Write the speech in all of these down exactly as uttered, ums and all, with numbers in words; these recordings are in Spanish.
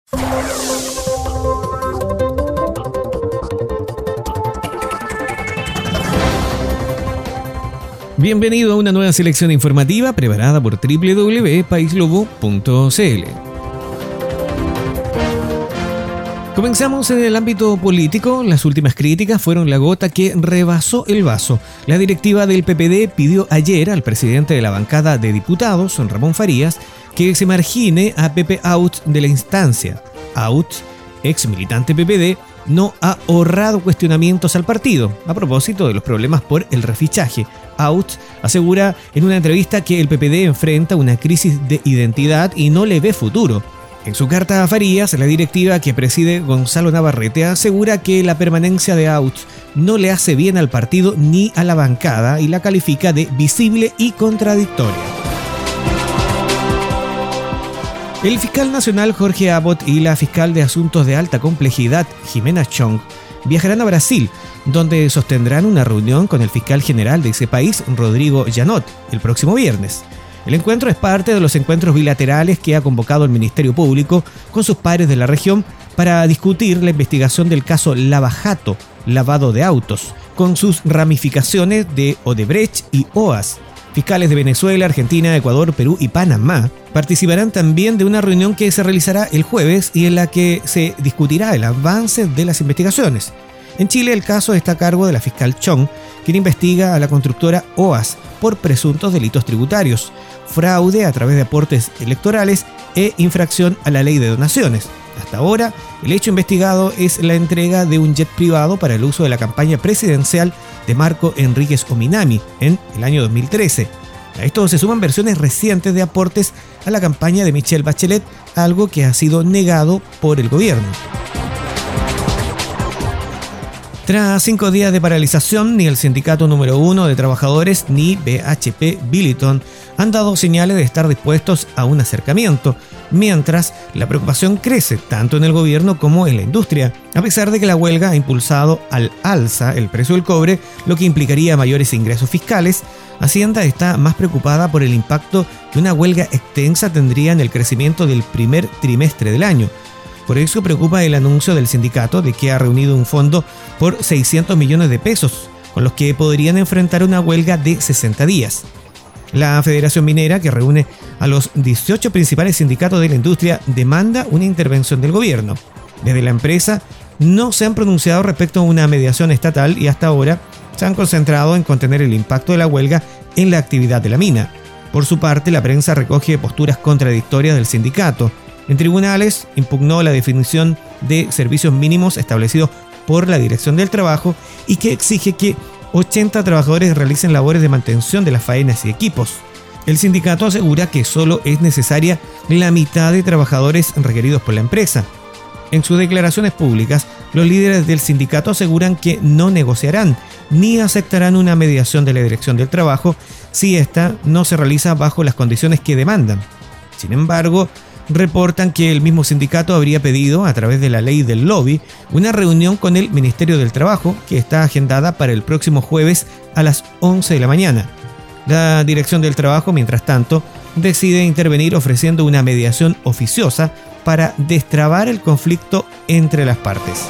Bienvenido a una nueva selección informativa preparada por doble u doble u doble u punto país lobo punto c l. Comenzamos en el ámbito político. Las últimas críticas fueron la gota que rebasó el vaso. La directiva del P P D pidió ayer al presidente de la bancada de diputados, Ramón Farías, que se margine a Pepe Out de la instancia. Out, ex militante P P D, no ha ahorrado cuestionamientos al partido a propósito de los problemas por el refichaje. Out asegura en una entrevista que el P P D enfrenta una crisis de identidad y no le ve futuro. En su carta a Farías, la directiva que preside Gonzalo Navarrete asegura que la permanencia de Out no le hace bien al partido ni a la bancada y la califica de visible y contradictoria. El fiscal nacional Jorge Abbott y la fiscal de asuntos de alta complejidad Jimena Chong viajarán a Brasil, donde sostendrán una reunión con el fiscal general de ese país, Rodrigo Janot, el próximo viernes. El encuentro es parte de los encuentros bilaterales que ha convocado el Ministerio Público con sus pares de la región para discutir la investigación del caso Lava Jato, lavado de autos, con sus ramificaciones de Odebrecht y O A S. Fiscales de Venezuela, Argentina, Ecuador, Perú y Panamá participarán también de una reunión que se realizará el jueves y en la que se discutirá el avance de las investigaciones. En Chile, el caso está a cargo de la fiscal Chong, quien investiga a la constructora O A S por presuntos delitos tributarios, fraude a través de aportes electorales e infracción a la ley de donaciones. Hasta ahora, el hecho investigado es la entrega de un jet privado para el uso de la campaña presidencial de Marco Enríquez Ominami en el año dos mil trece. A esto se suman versiones recientes de aportes a la campaña de Michelle Bachelet, algo que ha sido negado por el gobierno. Tras cinco días de paralización, ni el sindicato número uno de trabajadores ni B H P Billiton han dado señales de estar dispuestos a un acercamiento, mientras la preocupación crece tanto en el gobierno como en la industria, a pesar de que la huelga ha impulsado al alza el precio del cobre, lo que implicaría mayores ingresos fiscales. Hacienda está más preocupada por el impacto que una huelga extensa tendría en el crecimiento del primer trimestre del año. Por eso preocupa el anuncio del sindicato de que ha reunido un fondo por seiscientos millones de pesos, con los que podrían enfrentar una huelga de sesenta días. La Federación Minera, que reúne a los dieciocho principales sindicatos de la industria, demanda una intervención del gobierno. Desde la empresa no se han pronunciado respecto a una mediación estatal y hasta ahora se han concentrado en contener el impacto de la huelga en la actividad de la mina. Por su parte, la prensa recoge posturas contradictorias del sindicato. En tribunales impugnó la definición de servicios mínimos establecidos por la Dirección del Trabajo y que exige que ochenta trabajadores realicen labores de mantención de las faenas y equipos. El sindicato asegura que solo es necesaria la mitad de trabajadores requeridos por la empresa. En sus declaraciones públicas, los líderes del sindicato aseguran que no negociarán ni aceptarán una mediación de la Dirección del Trabajo si ésta no se realiza bajo las condiciones que demandan. Sin embargo, reportan que el mismo sindicato habría pedido, a través de la ley del lobby, una reunión con el Ministerio del Trabajo, que está agendada para el próximo jueves a las once de la mañana. La Dirección del Trabajo, mientras tanto, decide intervenir ofreciendo una mediación oficiosa para destrabar el conflicto entre las partes.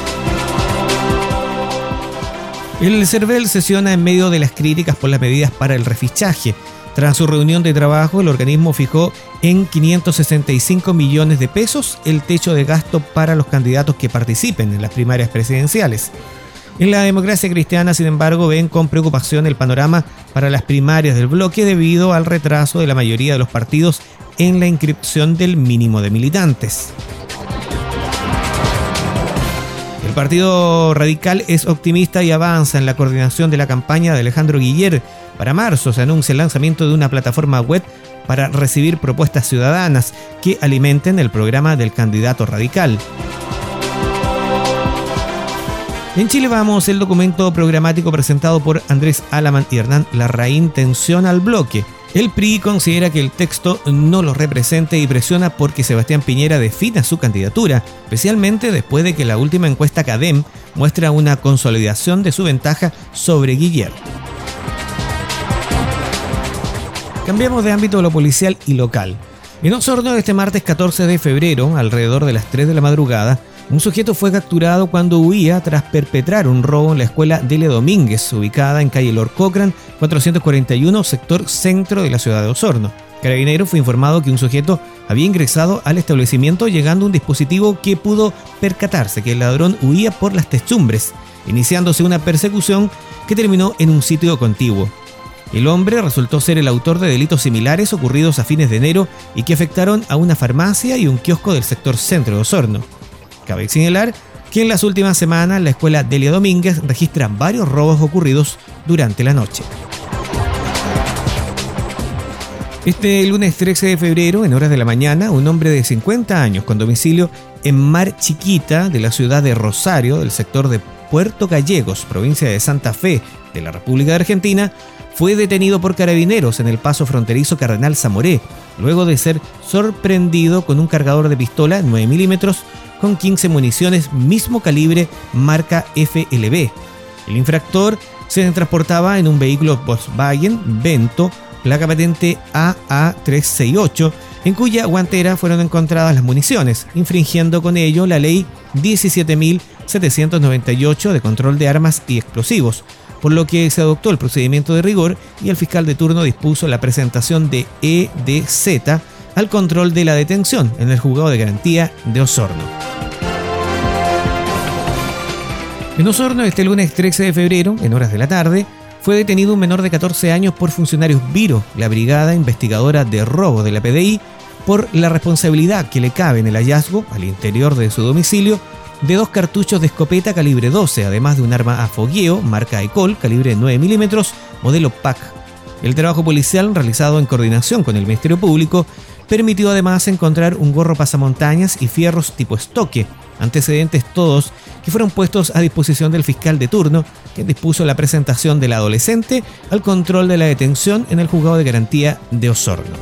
El CERVEL sesiona en medio de las críticas por las medidas para el refichaje. Tras su reunión de trabajo, el organismo fijó en quinientos sesenta y cinco millones de pesos el techo de gasto para los candidatos que participen en las primarias presidenciales. En la Democracia Cristiana, sin embargo, ven con preocupación el panorama para las primarias del bloque debido al retraso de la mayoría de los partidos en la inscripción del mínimo de militantes. El Partido Radical es optimista y avanza en la coordinación de la campaña de Alejandro Guiller. Para marzo se anuncia el lanzamiento de una plataforma web para recibir propuestas ciudadanas que alimenten el programa del candidato radical. En Chile Vamos, el documento programático presentado por Andrés Alamán y Hernán Larraín tensiona al bloque. El P R I considera que el texto no lo representa y presiona porque Sebastián Piñera defina su candidatura, especialmente después de que la última encuesta CADEM muestra una consolidación de su ventaja sobre Guiller. Cambiamos de ámbito a lo policial y local. En Osorno, este martes catorce de febrero, alrededor de las tres de la madrugada, un sujeto fue capturado cuando huía tras perpetrar un robo en la escuela Delia Domínguez, ubicada en calle Lord Cochrane, cuatrocientos cuarenta y uno, sector centro de la ciudad de Osorno. Carabineros fue informado que un sujeto había ingresado al establecimiento llegando un dispositivo que pudo percatarse que el ladrón huía por las techumbres, iniciándose una persecución que terminó en un sitio contiguo. El hombre resultó ser el autor de delitos similares ocurridos a fines de enero y que afectaron a una farmacia y un kiosco del sector centro de Osorno. Cabe señalar que en las últimas semanas la escuela Delia Domínguez registra varios robos ocurridos durante la noche. Este lunes trece de febrero, en horas de la mañana, un hombre de cincuenta años con domicilio en Mar Chiquita de la ciudad de Rosario, del sector de Puerto Gallegos, provincia de Santa Fe de la República de Argentina, fue detenido por carabineros en el paso fronterizo Cardenal Zamoré, luego de ser sorprendido con un cargador de pistola nueve milímetros con quince municiones mismo calibre marca F L B. El infractor se transportaba en un vehículo Volkswagen Vento, placa patente A A tres seis ocho, en cuya guantera fueron encontradas las municiones, infringiendo con ello la ley diecisiete mil setecientos noventa y ocho de control de armas y explosivos, por lo que se adoptó el procedimiento de rigor y el fiscal de turno dispuso la presentación de E D Z al control de la detención en el juzgado de garantía de Osorno. En Osorno, este lunes trece de febrero, en horas de la tarde, fue detenido un menor de catorce años por funcionarios Viro, la brigada investigadora de robo de la P D I, por la responsabilidad que le cabe en el hallazgo, al interior de su domicilio, de dos cartuchos de escopeta calibre doce, además de un arma a fogueo, marca Ecol, calibre nueve milímetros, modelo P A C. El trabajo policial, realizado en coordinación con el Ministerio Público, permitió además encontrar un gorro pasamontañas y fierros tipo estoque, antecedentes todos que fueron puestos a disposición del fiscal de turno, quien dispuso la presentación del adolescente al control de la detención en el juzgado de garantía de Osorno.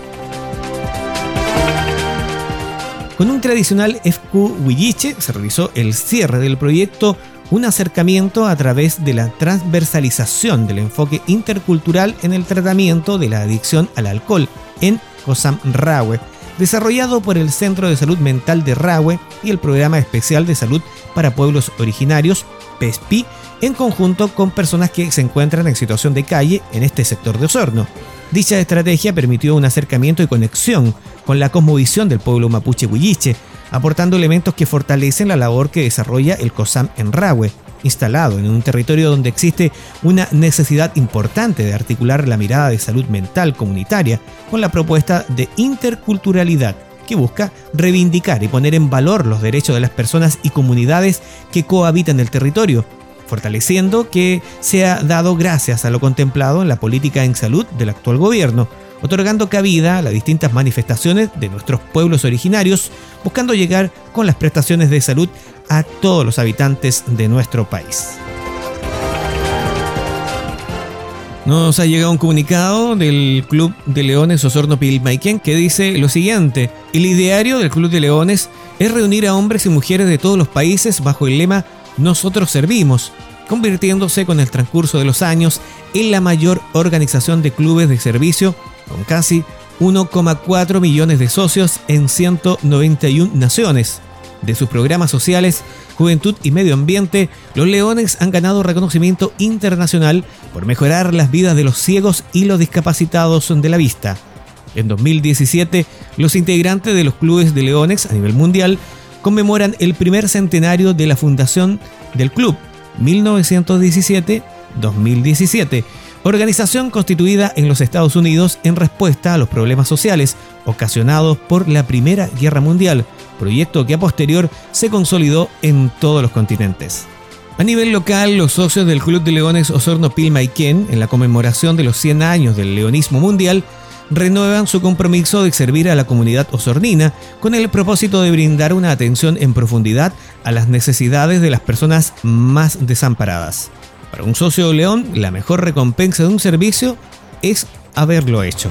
Con un tradicional F Q Huilliche se realizó el cierre del proyecto Un acercamiento a través de la transversalización del enfoque intercultural en el tratamiento de la adicción al alcohol en COSAM Rahue, desarrollado por el Centro de Salud Mental de Rahue y el Programa Especial de Salud para Pueblos Originarios, P E S P I, en conjunto con personas que se encuentran en situación de calle en este sector de Osorno. Dicha estrategia permitió un acercamiento y conexión con la cosmovisión del pueblo mapuche huilliche, aportando elementos que fortalecen la labor que desarrolla el COSAM en Rahue, instalado en un territorio donde existe una necesidad importante de articular la mirada de salud mental comunitaria con la propuesta de interculturalidad, que busca reivindicar y poner en valor los derechos de las personas y comunidades que cohabitan el territorio, fortaleciendo que se ha dado gracias a lo contemplado en la política en salud del actual gobierno, otorgando cabida a las distintas manifestaciones de nuestros pueblos originarios, buscando llegar con las prestaciones de salud a todos los habitantes de nuestro país. Nos ha llegado un comunicado del Club de Leones Osorno Pilmaiquén que dice lo siguiente: el ideario del Club de Leones es reunir a hombres y mujeres de todos los países bajo el lema Nosotros servimos, convirtiéndose con el transcurso de los años en la mayor organización de clubes de servicio, con casi uno coma cuatro millones de socios en ciento noventa y una naciones. De sus programas sociales, juventud y medio ambiente, los Leones han ganado reconocimiento internacional por mejorar las vidas de los ciegos y los discapacitados de la vista. En dos mil diecisiete, los integrantes de los clubes de Leones a nivel mundial conmemoran el primer centenario de la fundación del club, mil novecientos diecisiete a dos mil diecisiete, organización constituida en los Estados Unidos en respuesta a los problemas sociales ocasionados por la Primera Guerra Mundial, proyecto que a posterior se consolidó en todos los continentes. A nivel local, los socios del Club de Leones Osorno Pilmaiquén, en la conmemoración de los cien años del leonismo mundial, renuevan su compromiso de servir a la comunidad osornina con el propósito de brindar una atención en profundidad a las necesidades de las personas más desamparadas. Para un socio de León, la mejor recompensa de un servicio es haberlo hecho.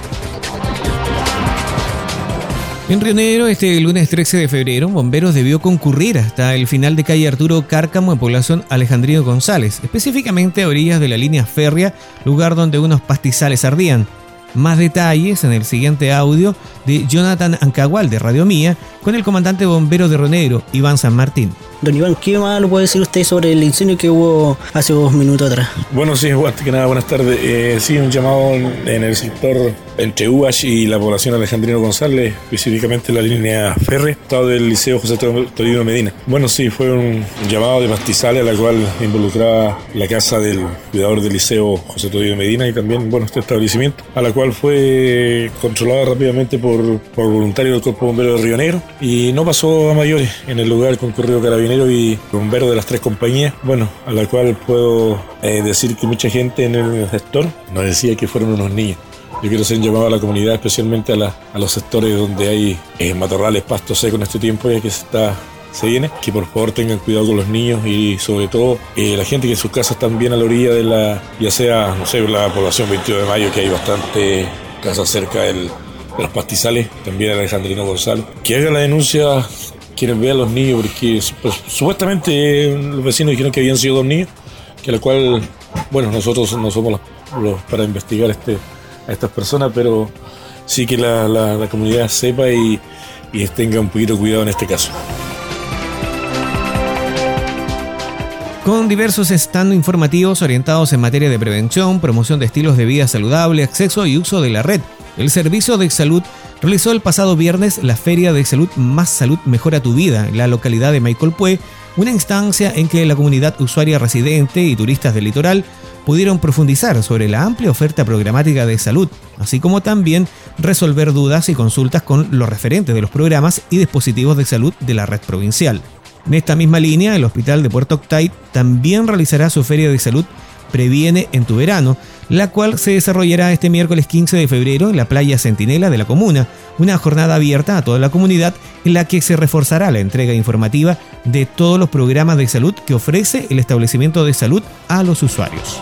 En Río Negro, este lunes trece de febrero, bomberos debió concurrir hasta el final de calle Arturo Cárcamo en población Alejandrino González, específicamente a orillas de la línea férrea, lugar donde unos pastizales ardían. Más detalles en el siguiente audio de Jonathan Ancagual de Radio Mía con el comandante bombero de Río Negro, Iván San Martín. Don Iván, ¿qué más lo puede decir usted sobre el incendio que hubo hace dos minutos atrás? Bueno, sí, antes que nada, buenas tardes. Eh, sí, un llamado en, en el sector entre U A S H y la población Alejandrino González, específicamente la línea férrea, estado del Liceo José Toribio Medina. Bueno, sí, fue un llamado de pastizales a la cual involucraba la casa del cuidador del Liceo José Toribio Medina y también, bueno, este establecimiento, a la cual fue controlada rápidamente por, por voluntarios del Cuerpo Bombero de Río Negro y no pasó a mayores. En el lugar concurrió Carabineros y bomberos de las tres compañías, bueno, a la cual puedo eh, decir que mucha gente en el sector nos decía que fueron unos niños. Yo quiero hacer un llamado a la comunidad, especialmente a, la, a los sectores donde hay eh, matorrales, pasto seco en este tiempo ya que se está se viene, que por favor tengan cuidado con los niños y sobre todo eh, la gente que en sus casas están bien a la orilla de la, ya sea, no sé, la población veintidós de mayo, que hay bastante casas cerca del, de los pastizales, también Alejandrino González, que haga la denuncia quienes vean a los niños, porque pues, supuestamente eh, los vecinos dijeron que habían sido dos niños, que a lo cual, bueno, nosotros no somos los, los para investigar este, a estas personas, pero sí que la, la, la comunidad sepa y, y tenga un poquito de cuidado en este caso. Con diversos stands informativos orientados en materia de prevención, promoción de estilos de vida saludable, acceso y uso de la red, el Servicio de Salud realizó el pasado viernes la Feria de Salud Más Salud Mejora Tu Vida en la localidad de Maicolpué, una instancia en que la comunidad usuaria residente y turistas del litoral pudieron profundizar sobre la amplia oferta programática de salud, así como también resolver dudas y consultas con los referentes de los programas y dispositivos de salud de la red provincial. En esta misma línea, el Hospital de Puerto Octay también realizará su Feria de Salud Previene en tu Verano, la cual se desarrollará este miércoles quince de febrero en la playa Centinela de la comuna, una jornada abierta a toda la comunidad en la que se reforzará la entrega informativa de todos los programas de salud que ofrece el establecimiento de salud a los usuarios.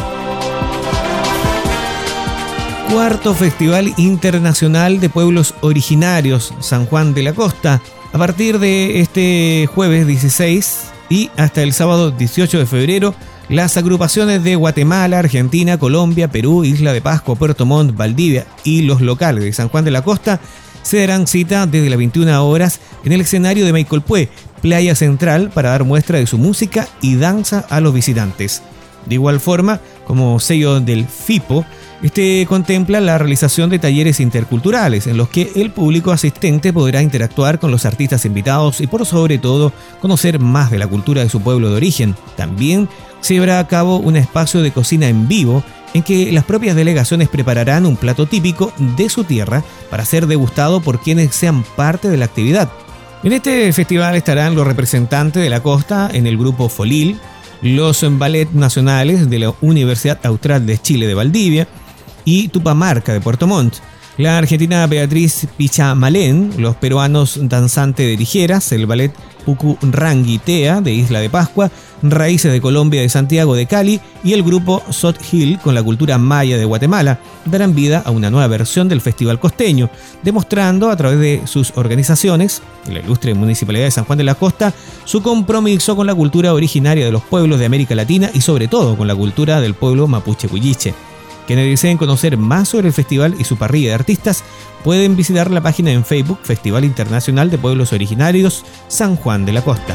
Cuarto Festival Internacional de Pueblos Originarios San Juan de la Costa. A partir de este jueves dieciséis y hasta el sábado dieciocho de febrero, las agrupaciones de Guatemala, Argentina, Colombia, Perú, Isla de Pascua, Puerto Montt, Valdivia y los locales de San Juan de la Costa se darán cita desde las veintiuna horas en el escenario de Maicolpué, Playa Central, para dar muestra de su música y danza a los visitantes. De igual forma, como sello del FIPO, este contempla la realización de talleres interculturales en los que el público asistente podrá interactuar con los artistas invitados y por sobre todo conocer más de la cultura de su pueblo de origen. También se llevará a cabo un espacio de cocina en vivo en que las propias delegaciones prepararán un plato típico de su tierra para ser degustado por quienes sean parte de la actividad. En este festival estarán los representantes de la costa en el grupo Folil, los ballet nacionales de la Universidad Austral de Chile de Valdivia y Tupamarca de Puerto Montt, la argentina Beatriz Pichamalén, los peruanos Danzante de Tijeras, el ballet Pucurranguitea de Isla de Pascua, Raíces de Colombia de Santiago de Cali y el grupo Sot Hill con la cultura maya de Guatemala darán vida a una nueva versión del Festival Costeño, demostrando a través de sus organizaciones, la ilustre Municipalidad de San Juan de la Costa, su compromiso con la cultura originaria de los pueblos de América Latina y sobre todo con la cultura del pueblo mapuche-huilliche. Quienes deseen conocer más sobre el festival y su parrilla de artistas pueden visitar la página en Facebook Festival Internacional de Pueblos Originarios San Juan de la Costa.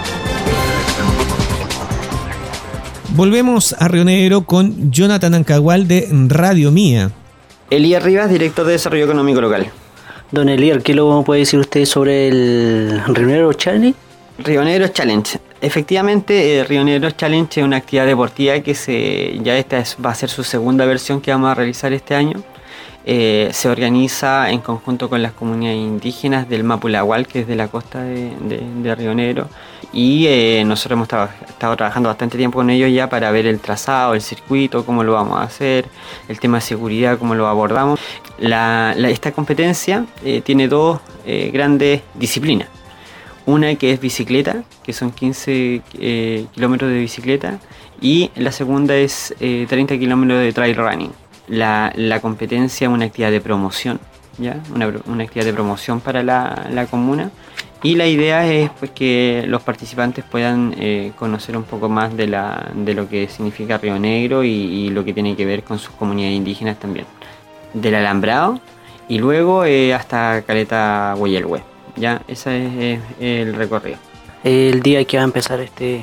Volvemos a Río Negro con Jonathan Ancagual de Radio Mía. Elías Rivas, director de Desarrollo Económico Local. Don Elías, ¿qué lo puede decir usted sobre el Río Negro Challenge? Río Negro Challenge. Efectivamente, el Río Negro Challenge es una actividad deportiva que se ya esta es, va a ser su segunda versión que vamos a realizar este año. Eh, se organiza en conjunto con las comunidades indígenas del Mapulahual, que es de la costa de, de, de Río Negro, y eh, nosotros hemos estado, estado trabajando bastante tiempo con ellos ya para ver el trazado, el circuito, cómo lo vamos a hacer, el tema de seguridad, cómo lo abordamos. La, la, esta competencia eh, tiene dos eh, grandes disciplinas. Una que es bicicleta, que son quince eh, kilómetros de bicicleta, y la segunda es eh, treinta kilómetros de trail running. La, la competencia es una actividad de promoción, ¿ya? Una, una actividad de promoción para la, la comuna, y la idea es pues, que los participantes puedan eh, conocer un poco más de, la, de lo que significa Río Negro y, y lo que tiene que ver con sus comunidades indígenas también. del Alambrado y luego eh, hasta Caleta Hueyelhue. Ya, ese es, es el recorrido. El día que va a empezar este...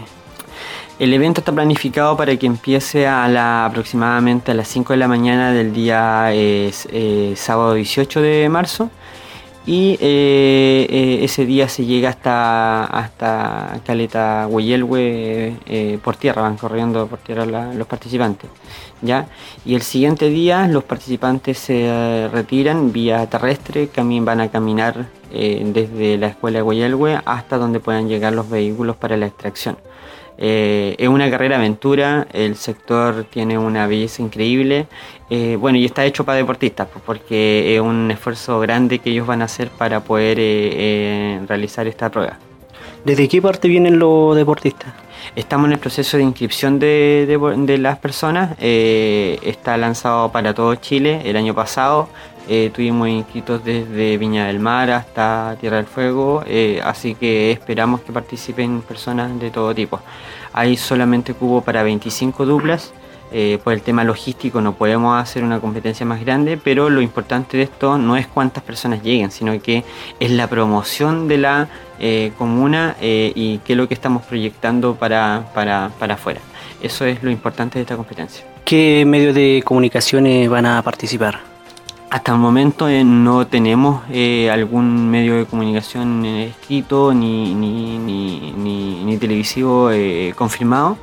El evento está planificado para que empiece a la, aproximadamente a las cinco de la mañana del día eh, eh, sábado dieciocho de marzo y eh, eh, ese día se llega hasta, hasta Caleta Hueyelhue eh, por tierra, van corriendo por tierra la, los participantes. ¿Ya? Y el siguiente día los participantes se eh, retiran vía terrestre, también van a caminar eh, desde la escuela de Hueyelhue hasta donde puedan llegar los vehículos para la extracción. Eh, es una carrera aventura, el sector tiene una belleza increíble, eh, bueno, y está hecho para deportistas, pues, porque es un esfuerzo grande que ellos van a hacer para poder eh, eh, realizar esta prueba. ¿Desde qué parte vienen los deportistas? Estamos en el proceso de inscripción de, de, de las personas, eh, está lanzado para todo Chile. El año pasado eh, tuvimos inscritos desde Viña del Mar hasta Tierra del Fuego, eh, así que esperamos que participen personas de todo tipo. Hay solamente cubo para veinticinco duplas. Eh, por el tema logístico no podemos hacer una competencia más grande, pero lo importante de esto no es cuántas personas lleguen, sino que es la promoción de la eh, comuna eh, y qué es lo que estamos proyectando para, para, para afuera. Eso es lo importante de esta competencia. ¿Qué medios de comunicaciones van a participar? Hasta el momento eh, no tenemos eh, algún medio de comunicación eh, escrito ni, ni, ni, ni, ni televisivo eh, confirmado.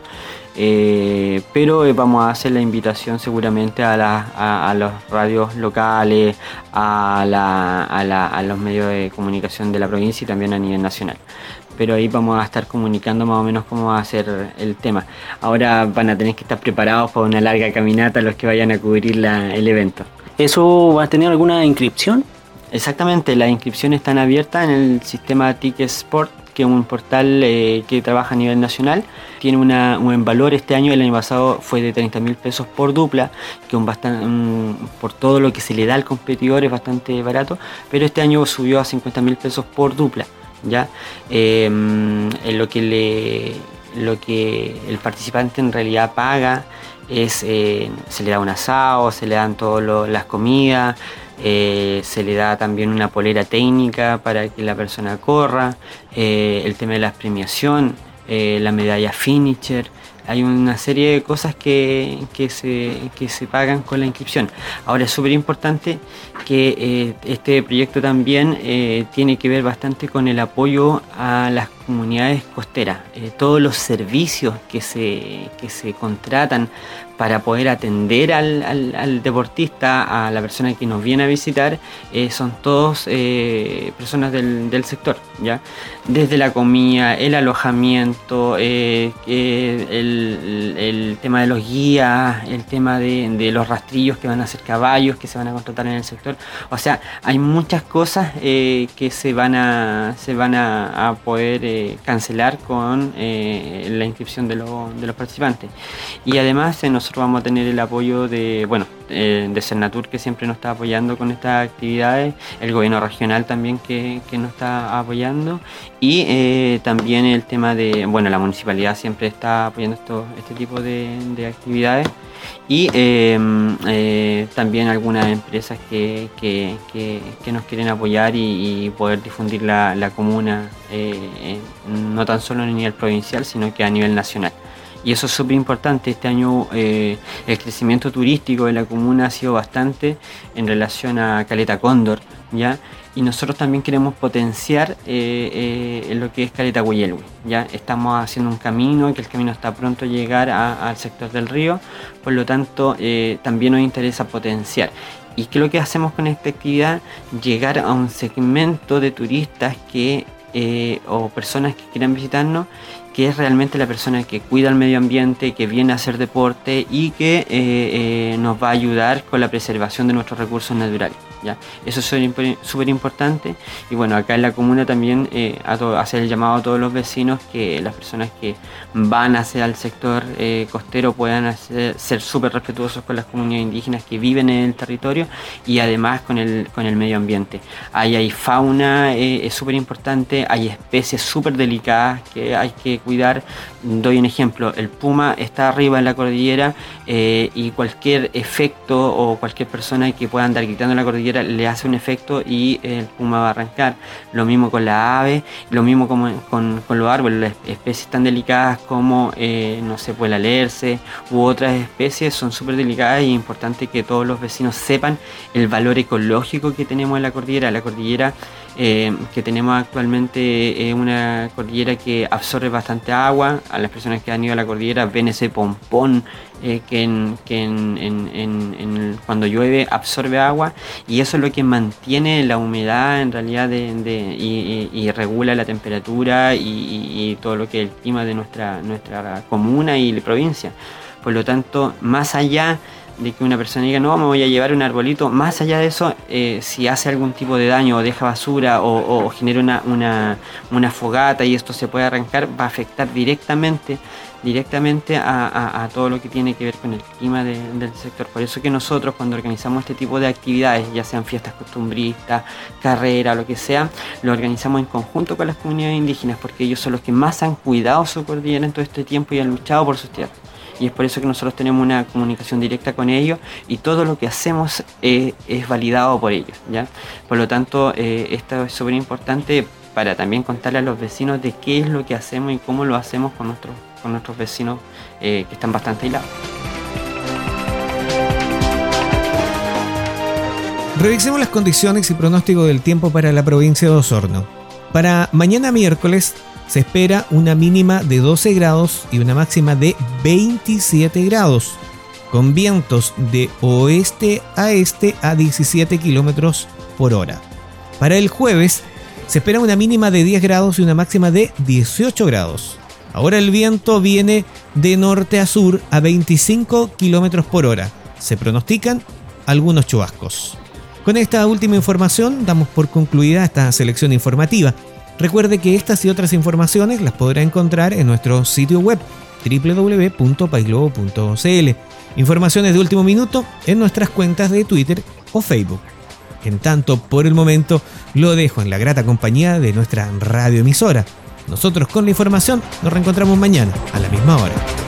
Eh, pero eh, vamos a hacer la invitación seguramente a, la, a, a los radios locales, a, la, a, la, a los medios de comunicación de la provincia y también a nivel nacional. Pero ahí vamos a estar comunicando más o menos cómo va a ser el tema. Ahora van a tener que estar preparados para una larga caminata los que vayan a cubrir la, el evento. ¿Eso va a tener alguna inscripción? Exactamente, las inscripciones están abiertas en el sistema Ticketsport, que es un portal eh, que trabaja a nivel nacional. Tiene una, un buen valor este año, el año pasado fue de treinta mil pesos por dupla, que un bastante, un, por todo lo que se le da al competidor es bastante barato, pero este año subió a cincuenta mil pesos por dupla. ¿Ya? Eh, en lo que le, lo que el participante en realidad paga es, eh, se le da un asado, se le dan todas las comidas, eh, se le da también una polera técnica para que la persona corra, eh, el tema de la premiación, eh, la medalla finisher. Hay una serie de cosas que, que, se, que se pagan con la inscripción. Ahora es súper importante que eh, este proyecto también eh, tiene que ver bastante con el apoyo a las comunidades costeras. Eh, todos los servicios que se, que se contratan para poder atender al, al, al deportista, a la persona que nos viene a visitar, eh, son todos eh, personas del, del sector, ¿ya? Desde la comida, el alojamiento, eh, eh, el, el tema de los guías, el tema de, de los rastrillos que van a ser caballos que se van a contratar en el sector. O sea, hay muchas cosas eh, que se van a, se van a, a poder eh, cancelar con eh, la inscripción de, lo, de los participantes. Y además eh, nosotros vamos a tener el apoyo de, bueno, eh, de Cernatur, que siempre nos está apoyando con estas actividades, el gobierno regional también que, que nos está apoyando, y eh, también el tema de, bueno, la municipalidad siempre está apoyando esto, este tipo de, de actividades, y eh, eh, también algunas empresas que, que, que, que nos quieren apoyar y, y poder difundir la, la comuna, eh, eh, no tan solo a nivel provincial, sino que a nivel nacional. Y eso es súper importante. Este año eh, el crecimiento turístico de la comuna ha sido bastante en relación a Caleta Cóndor, ¿ya? Y nosotros también queremos potenciar eh, eh, lo que es Caleta Hueyelhue, ¿ya? Estamos haciendo un camino, que el camino está pronto a llegar a, al sector del río, por lo tanto eh, también nos interesa potenciar. ¿Y qué es lo que hacemos con esta actividad? Llegar a un segmento de turistas que eh, o personas que quieran visitarnos, que es realmente la persona que cuida el medio ambiente, que viene a hacer deporte y que eh, eh, nos va a ayudar con la preservación de nuestros recursos naturales. ¿ya? Eso es súper importante. Y bueno, acá en la comuna también eh, a todo, hacer el llamado a todos los vecinos que las personas que van hacia el sector eh, costero puedan hacer, ser súper respetuosos con las comunidades indígenas que viven en el territorio y además con el, con el medio ambiente. Ahí hay fauna, eh, es súper importante, hay especies súper delicadas que hay que cuidar. Doy un ejemplo, el puma está arriba en la cordillera eh, y cualquier efecto o cualquier persona que pueda andar gritando en la cordillera le hace un efecto y el puma va a arrancar. Lo mismo con la ave, lo mismo como con, con los árboles, las especies tan delicadas como, eh, no sé, puede leerse u otras especies son súper delicadas y es importante que todos los vecinos sepan el valor ecológico que tenemos en la cordillera. La cordillera eh, que tenemos actualmente es una cordillera que absorbe bastante agua. A las personas que han ido a la cordillera ven ese pompón eh, que, en, que en, en, en, en, cuando llueve absorbe agua y eso es lo que mantiene la humedad en realidad de, de, y, y, y regula la temperatura y, y, y todo lo que es el clima de nuestra, nuestra comuna y la provincia. Por lo tanto, más allá de que una persona diga, no, me voy a llevar un arbolito, más allá de eso, eh, si hace algún tipo de daño o deja basura o, o, o genera una, una, una fogata y esto se puede arrancar, va a afectar directamente directamente a, a, a todo lo que tiene que ver con el clima de, del sector. Por eso que nosotros cuando organizamos este tipo de actividades, ya sean fiestas costumbristas, carreras, lo que sea, lo organizamos en conjunto con las comunidades indígenas porque ellos son los que más han cuidado su cordillera en todo este tiempo y han luchado por sus tierras. Y es por eso que nosotros tenemos una comunicación directa con ellos y todo lo que hacemos eh, es validado por ellos, ¿ya? Por lo tanto, eh, esto es súper importante para también contarle a los vecinos de qué es lo que hacemos y cómo lo hacemos con nuestros, con nuestros vecinos eh, que están bastante aislados. Revisemos las condiciones y pronóstico del tiempo para la provincia de Osorno. Para mañana miércoles se espera una mínima de doce grados y una máxima de veintisiete grados, con vientos de oeste a este a diecisiete kilómetros por hora. Para el jueves se espera una mínima de diez grados y una máxima de dieciocho grados. Ahora el viento viene de norte a sur a veinticinco kilómetros por hora. Se pronostican algunos chubascos. Con esta última información damos por concluida esta selección informativa. Recuerde que estas y otras informaciones las podrá encontrar en nuestro sitio web doble u doble u doble u punto paisglobo punto c l. Informaciones de último minuto en nuestras cuentas de Twitter o Facebook. En tanto, por el momento, lo dejo en la grata compañía de nuestra radioemisora. Nosotros con la información nos reencontramos mañana a la misma hora.